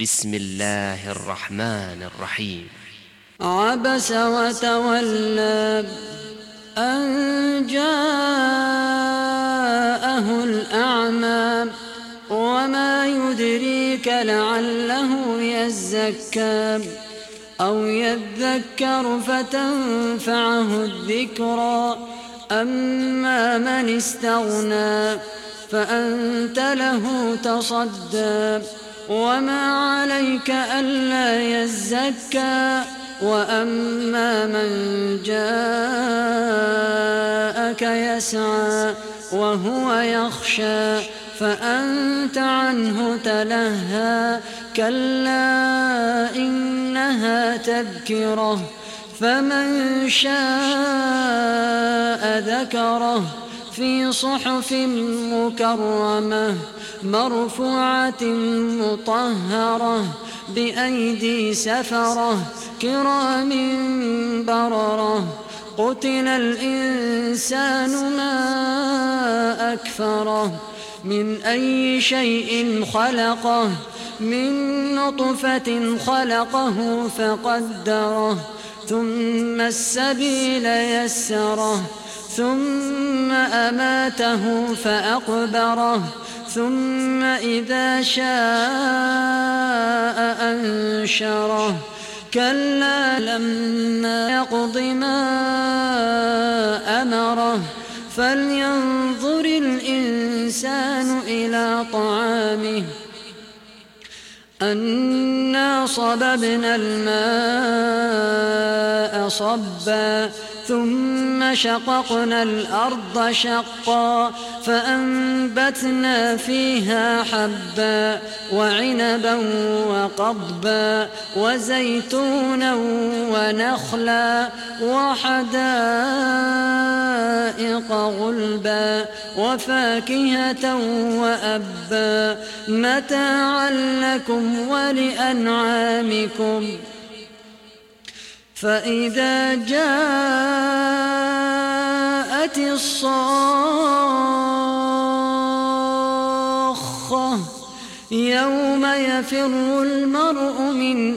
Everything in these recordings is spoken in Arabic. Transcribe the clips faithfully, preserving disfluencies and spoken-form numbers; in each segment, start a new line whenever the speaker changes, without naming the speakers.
بسم الله الرحمن الرحيم.
عبس وتولى أن جاءه الأعمى وما يدريك لعله يزكى أو يذكر فتنفعه الذكرى أما من استغنى فأنت له تصدى وما عليك ألا يزكى وأما من جاءك يسعى وهو يخشى فأنت عنه تلهى كلا إنها تذكرة فمن شاء ذكره في صحف مكرمة مرفوعة مطهرة بأيدي سفرة كرام بررة قتل الإنسان ما أكفره من أي شيء خلقه من نطفة خلقه فقدره ثم السبيل يسره ثم أماته فأقبره ثم إذا شاء أنشره كلا لما يقض ما أمره فلينظر الإنسان إلى طعامه أنا صببنا الماء صبا ثم شققنا الأرض شقا فأنبتنا فيها حبا وعنبا وقضبا وزيتونا ونخلا وحدائق غلبا وفاكهة وأبا متاعا لكم ولأنعامكم فإذا جاءت الصاخة يوم يفر المرء من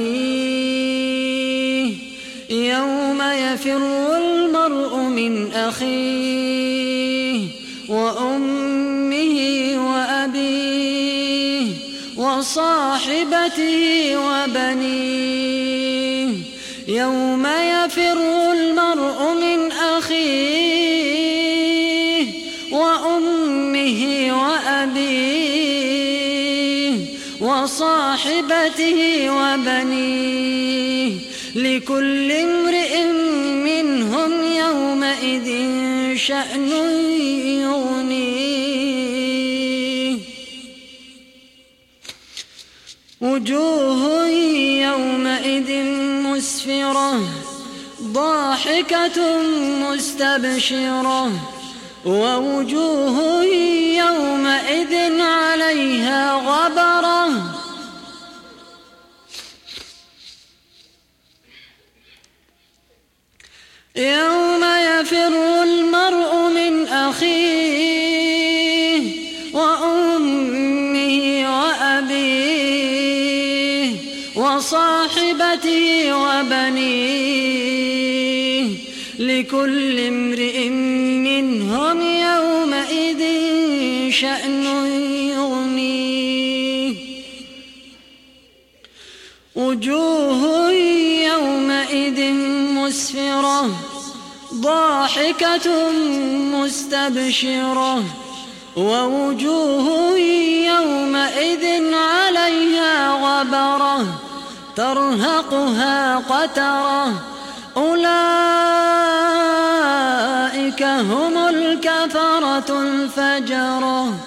أخيه يوم يفر المرء من أخيه وأمه وأبيه وصاحبته وبنيه يوم يفر المرء من أخيه وأمه وأبيه وصاحبته وبنيه لكل امرئ منهم يومئذ شأن يغنيه وجوه يومئذ مسفرة ضاحكة مستبشرة ووجوه يومئذ عليها غبرة يوم يفر المرء من أخيه وأمه وأبيه وصاحبته وبنيه لكل امرئ منهم يومئذ شأن يغنيه وجوه يومئذ مسفرة ضاحكة مستبشرة ووجوه يومئذ عليها غبرة ترهقها قترة أولئك هم الكفرة الفجرة.